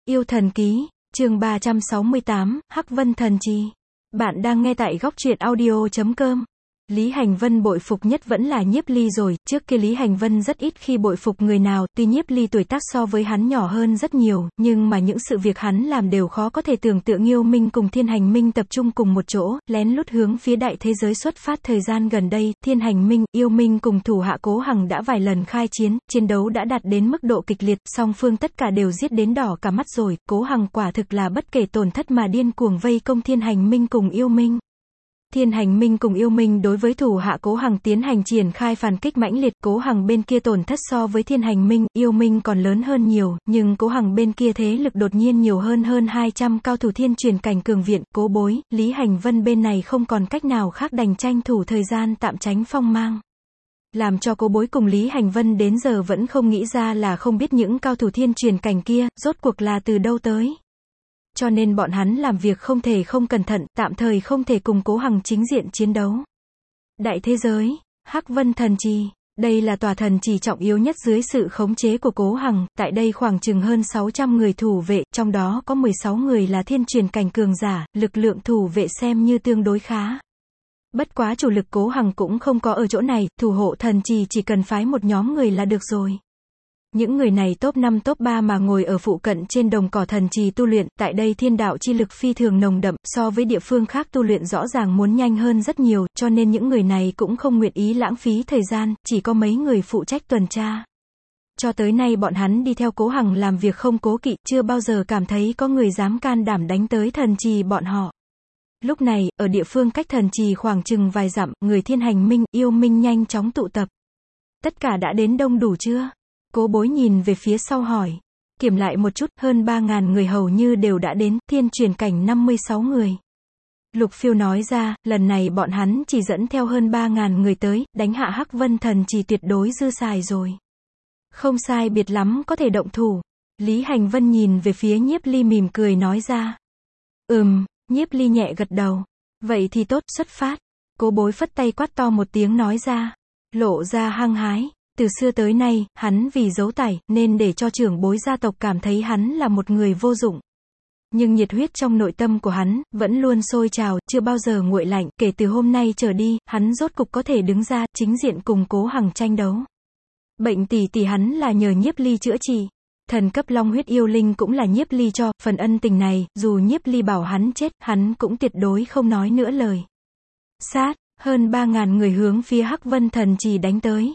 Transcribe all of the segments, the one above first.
Yêu thần ký, chương 368, Hắc Vân thần trì. Bạn đang nghe tại góc truyện audio.com. Lý Hành Vân bội phục nhất vẫn là Nhiếp Ly rồi, trước kia Lý Hành Vân rất ít khi bội phục người nào, tuy Nhiếp Ly tuổi tác so với hắn nhỏ hơn rất nhiều, nhưng mà những sự việc hắn làm đều khó có thể tưởng tượng. Yêu Minh cùng Thiên Hành Minh tập trung cùng một chỗ, lén lút hướng phía đại thế giới xuất phát. Thời gian gần đây, Thiên Hành Minh, Yêu Minh cùng thủ hạ Cố Hằng đã vài lần khai chiến, chiến đấu đã đạt đến mức độ kịch liệt, song phương tất cả đều giết đến đỏ cả mắt rồi, Cố Hằng quả thực là bất kể tổn thất mà điên cuồng vây công Thiên Hành Minh cùng Yêu Minh. Thiên Hành Minh cùng Yêu Minh đối với thủ hạ Cố Hằng tiến hành triển khai phản kích mãnh liệt. Cố Hằng bên kia tổn thất so với Thiên Hành Minh, Yêu Minh còn lớn hơn nhiều, nhưng Cố Hằng bên kia thế lực đột nhiên nhiều hơn 200 cao thủ thiên truyền cảnh cường viện. Cố Bối, Lý Hành Vân bên này không còn cách nào khác đành tranh thủ thời gian tạm tránh phong mang. Làm cho Cố Bối cùng Lý Hành Vân đến giờ vẫn không nghĩ ra là không biết những cao thủ thiên truyền cảnh kia, rốt cuộc là từ đâu tới. Cho nên bọn hắn làm việc không thể không cẩn thận, tạm thời không thể cùng Cố Hằng chính diện chiến đấu. Đại thế giới, Hắc Vân thần trì, đây là tòa thần trì trọng yếu nhất dưới sự khống chế của Cố Hằng, tại đây khoảng chừng hơn 600 người thủ vệ, trong đó có 16 người là thiên truyền cảnh cường giả, lực lượng thủ vệ xem như tương đối khá. Bất quá chủ lực Cố Hằng cũng không có ở chỗ này, thủ hộ thần trì chỉ cần phái một nhóm người là được rồi. Những người này top 5 top 3 mà ngồi ở phụ cận trên đồng cỏ thần trì tu luyện, tại đây thiên đạo chi lực phi thường nồng đậm, so với địa phương khác tu luyện rõ ràng muốn nhanh hơn rất nhiều, cho nên những người này cũng không nguyện ý lãng phí thời gian, chỉ có mấy người phụ trách tuần tra. Cho tới nay bọn hắn đi theo Cố Hằng làm việc không cố kỵ, chưa bao giờ cảm thấy có người dám can đảm đánh tới thần trì bọn họ. Lúc này, ở địa phương cách thần trì khoảng chừng vài dặm, người Thiên Hành Minh, Yêu Minh nhanh chóng tụ tập. Tất cả đã đến đông đủ chưa? Cố Bối nhìn về phía sau hỏi. Kiểm lại một chút, hơn 3.000 người hầu như đều đã đến, thiên truyền cảnh 56 người. Lục Phiêu nói ra, lần này bọn hắn chỉ dẫn theo hơn 3.000 người tới, đánh hạ Hắc Vân thần trì tuyệt đối dư xài rồi. Không sai biệt lắm có thể động thủ. Lý Hành Vân nhìn về phía Nhiếp Ly mỉm cười nói ra. Nhiếp Ly nhẹ gật đầu. Vậy thì tốt, xuất phát. Cố Bối phất tay quát to một tiếng nói ra. Lộ ra hăng hái. Từ xưa tới nay, hắn vì giấu tài, nên để cho trưởng bối gia tộc cảm thấy hắn là một người vô dụng. Nhưng nhiệt huyết trong nội tâm của hắn, vẫn luôn sôi trào, chưa bao giờ nguội lạnh. Kể từ hôm nay trở đi, hắn rốt cục có thể đứng ra, chính diện cùng Cố Hằng tranh đấu. Bệnh tỷ hắn là nhờ Nhiếp Ly chữa trị. Thần cấp long huyết yêu linh cũng là Nhiếp Ly cho, phần ân tình này, dù Nhiếp Ly bảo hắn chết, hắn cũng tuyệt đối không nói nữa lời. Sát, hơn 3.000 người hướng phía Hắc Vân thần trì đánh tới.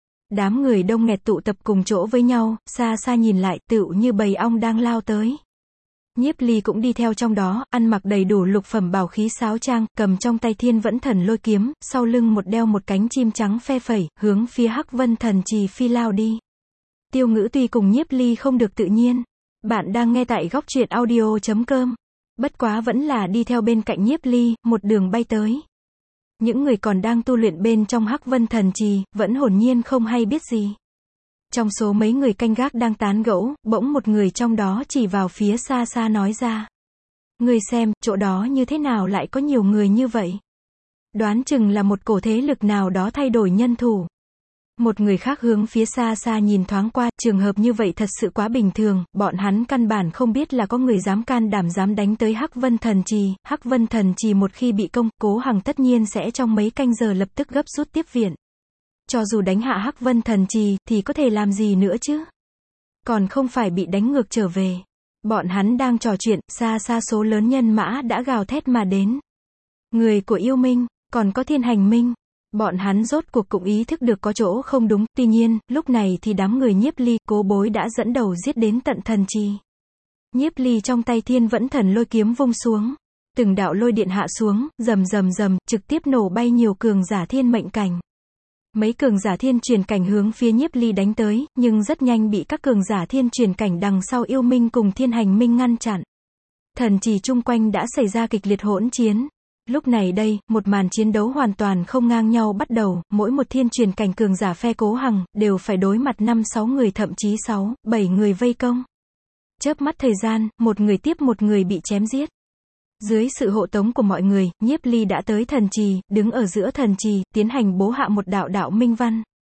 Đám người đông nghẹt tụ tập cùng chỗ với nhau, xa xa nhìn lại, tựu như bầy ong đang lao tới. Nhiếp Ly cũng đi theo trong đó, ăn mặc đầy đủ lục phẩm bảo khí sáo trang, cầm trong tay Thiên Vẫn Thần Lôi kiếm, sau lưng đeo một cánh chim trắng phe phẩy, hướng phía Hắc Vân thần trì phi lao đi. Tiêu Ngữ tuy cùng Nhiếp Ly không được tự nhiên. Bạn đang nghe tại góc truyện audio.com. Bất quá vẫn là đi theo bên cạnh Nhiếp Ly, một đường bay tới. Những người còn đang tu luyện bên trong Hắc Vân thần trì, vẫn hồn nhiên không hay biết gì. Trong số mấy người canh gác đang tán gẫu, bỗng một người trong đó chỉ vào phía xa xa nói ra. Người xem, chỗ đó như thế nào lại có nhiều người như vậy? Đoán chừng là một cổ thế lực nào đó thay đổi nhân thủ. Một người khác hướng phía xa xa nhìn thoáng qua, trường hợp như vậy thật sự quá bình thường, bọn hắn căn bản không biết là có người dám can đảm dám đánh tới Hắc Vân thần trì. Hắc Vân thần trì một khi bị công, Cố Hằng tất nhiên sẽ trong mấy canh giờ lập tức gấp rút tiếp viện. Cho dù đánh hạ Hắc Vân thần trì, thì có thể làm gì nữa chứ? Còn không phải bị đánh ngược trở về. Bọn hắn đang trò chuyện, xa xa số lớn nhân mã đã gào thét mà đến. Người của Yêu Minh, còn có Thiên Hành Minh. Bọn hắn rốt cuộc cũng ý thức được có chỗ không đúng, tuy nhiên, lúc này thì đám người Nhiếp Ly, Cố Bối đã dẫn đầu giết đến tận thần trì. Nhiếp Ly trong tay Thiên Vẫn Thần Lôi kiếm vung xuống. Từng đạo lôi điện hạ xuống, rầm, trực tiếp nổ bay nhiều cường giả thiên mệnh cảnh. Mấy cường giả thiên truyền cảnh hướng phía Nhiếp Ly đánh tới, nhưng rất nhanh bị các cường giả thiên truyền cảnh đằng sau Yêu Minh cùng Thiên Hành Minh ngăn chặn. Thần trì chung quanh đã xảy ra kịch liệt hỗn chiến. Lúc này đây, một màn chiến đấu hoàn toàn không ngang nhau bắt đầu, mỗi một thiên truyền cảnh cường giả phe Cố Hằng, đều phải đối mặt 5-6 người thậm chí 6-7 người vây công. Chớp mắt thời gian, một người tiếp một người bị chém giết. Dưới sự hộ tống của mọi người, Nhiếp Ly đã tới thần trì, đứng ở giữa thần trì, tiến hành bố hạ một đạo minh văn.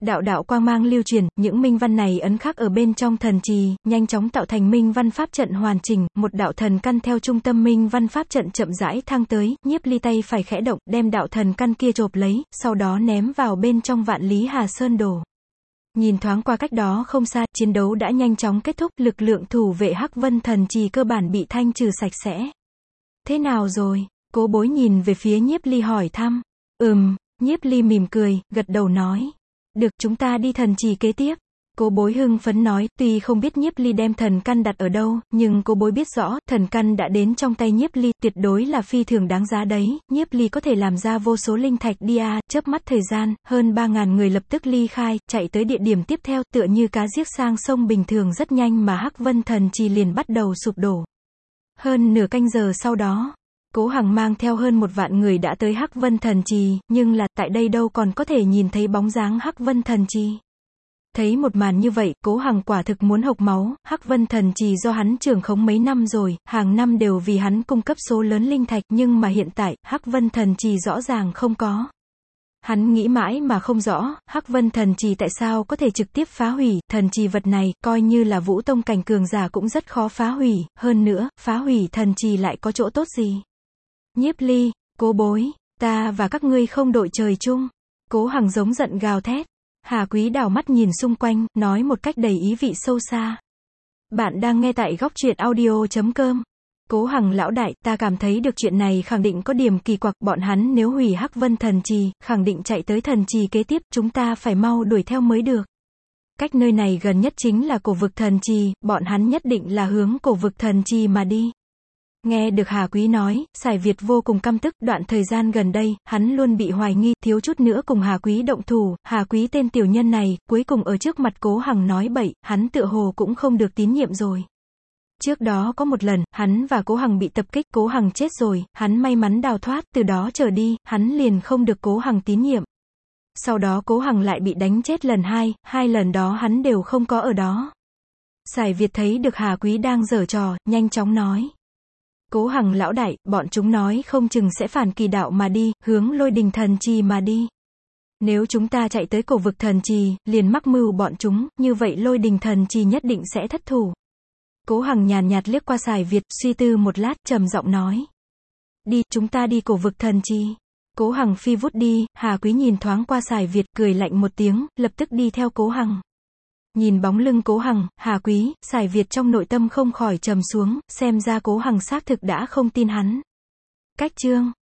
Đạo đạo quang mang lưu truyền, những minh văn này ấn khắc ở bên trong thần trì, nhanh chóng tạo thành minh văn pháp trận hoàn chỉnh, một đạo thần căn theo trung tâm minh văn pháp trận chậm rãi thăng tới, Nhiếp Ly tay phải khẽ động, đem đạo thần căn kia chộp lấy, sau đó ném vào bên trong Vạn Lý Hà Sơn Đồ. Nhìn thoáng qua cách đó không xa, chiến đấu đã nhanh chóng kết thúc, lực lượng thủ vệ Hắc Vân thần trì cơ bản bị thanh trừ sạch sẽ. Thế nào rồi? Cố Bối nhìn về phía Nhiếp Ly hỏi thăm. Nhiếp Ly mỉm cười, gật đầu nói. Được, chúng ta đi thần trì kế tiếp. Cố Bối hưng phấn nói, tuy không biết Nhiếp Ly đem thần căn đặt ở đâu, nhưng Cố Bối biết rõ, thần căn đã đến trong tay Nhiếp Ly, tuyệt đối là phi thường đáng giá đấy, Nhiếp Ly có thể làm ra vô số linh thạch đi à, chớp mắt thời gian, hơn 3.000 người lập tức ly khai, chạy tới địa điểm tiếp theo, tựa như cá giết sang sông bình thường rất nhanh mà Hắc Vân thần trì liền bắt đầu sụp đổ. Hơn nửa canh giờ sau đó, Cố Hằng mang theo hơn 1 vạn người đã tới Hắc Vân thần trì, nhưng là, tại đây đâu còn có thể nhìn thấy bóng dáng Hắc Vân thần trì. Thấy một màn như vậy, Cố Hằng quả thực muốn hộc máu, Hắc Vân thần trì do hắn trưởng khống mấy năm rồi, hàng năm đều vì hắn cung cấp số lớn linh thạch, nhưng mà hiện tại, Hắc Vân thần trì rõ ràng không có. Hắn nghĩ mãi mà không rõ, Hắc Vân thần trì tại sao có thể trực tiếp phá hủy, thần trì vật này, coi như là Vũ Tông cảnh cường giả cũng rất khó phá hủy, hơn nữa, phá hủy thần trì lại có chỗ tốt gì? Nhiếp Ly, Cố Bối, ta và các ngươi không đội trời chung. Cố Hằng giống giận gào thét. Hà Quý đảo mắt nhìn xung quanh, nói một cách đầy ý vị sâu xa. Bạn đang nghe tại Góc Truyện Audio.com. Cố Hằng lão đại, ta cảm thấy được chuyện này khẳng định có điểm kỳ quặc, bọn hắn nếu hủy Hắc Vân thần trì, khẳng định chạy tới thần trì kế tiếp, chúng ta phải mau đuổi theo mới được. Cách nơi này gần nhất chính là Cổ Vực thần trì, bọn hắn nhất định là hướng Cổ Vực thần trì mà đi. Nghe được Hà Quý nói, Sải Việt vô cùng căm tức, đoạn thời gian gần đây, hắn luôn bị hoài nghi, thiếu chút nữa cùng Hà Quý động thủ, Hà Quý tên tiểu nhân này, cuối cùng ở trước mặt Cố Hằng nói bậy, hắn tựa hồ cũng không được tín nhiệm rồi. Trước đó có một lần, hắn và Cố Hằng bị tập kích, Cố Hằng chết rồi, hắn may mắn đào thoát, từ đó trở đi, hắn liền không được Cố Hằng tín nhiệm. Sau đó Cố Hằng lại bị đánh chết lần 2, 2 lần đó hắn đều không có ở đó. Sải Việt thấy được Hà Quý đang giở trò, nhanh chóng nói. Cố Hằng lão đại, bọn chúng nói không chừng sẽ phản kỳ đạo mà đi, hướng Lôi Đình thần trì mà đi. Nếu chúng ta chạy tới Cổ Vực thần trì, liền mắc mưu bọn chúng, như vậy Lôi Đình thần trì nhất định sẽ thất thủ. Cố Hằng nhàn nhạt liếc qua Sải Việt, suy tư một lát, trầm giọng nói. Đi, chúng ta đi Cổ Vực thần trì. Cố Hằng phi vút đi, Hà Quý nhìn thoáng qua Sải Việt, cười lạnh một tiếng, lập tức đi theo Cố Hằng. Nhìn bóng lưng Cố Hằng, Hà Quý, Sải Việt trong nội tâm không khỏi trầm xuống, xem ra Cố Hằng xác thực đã không tin hắn. Cách chương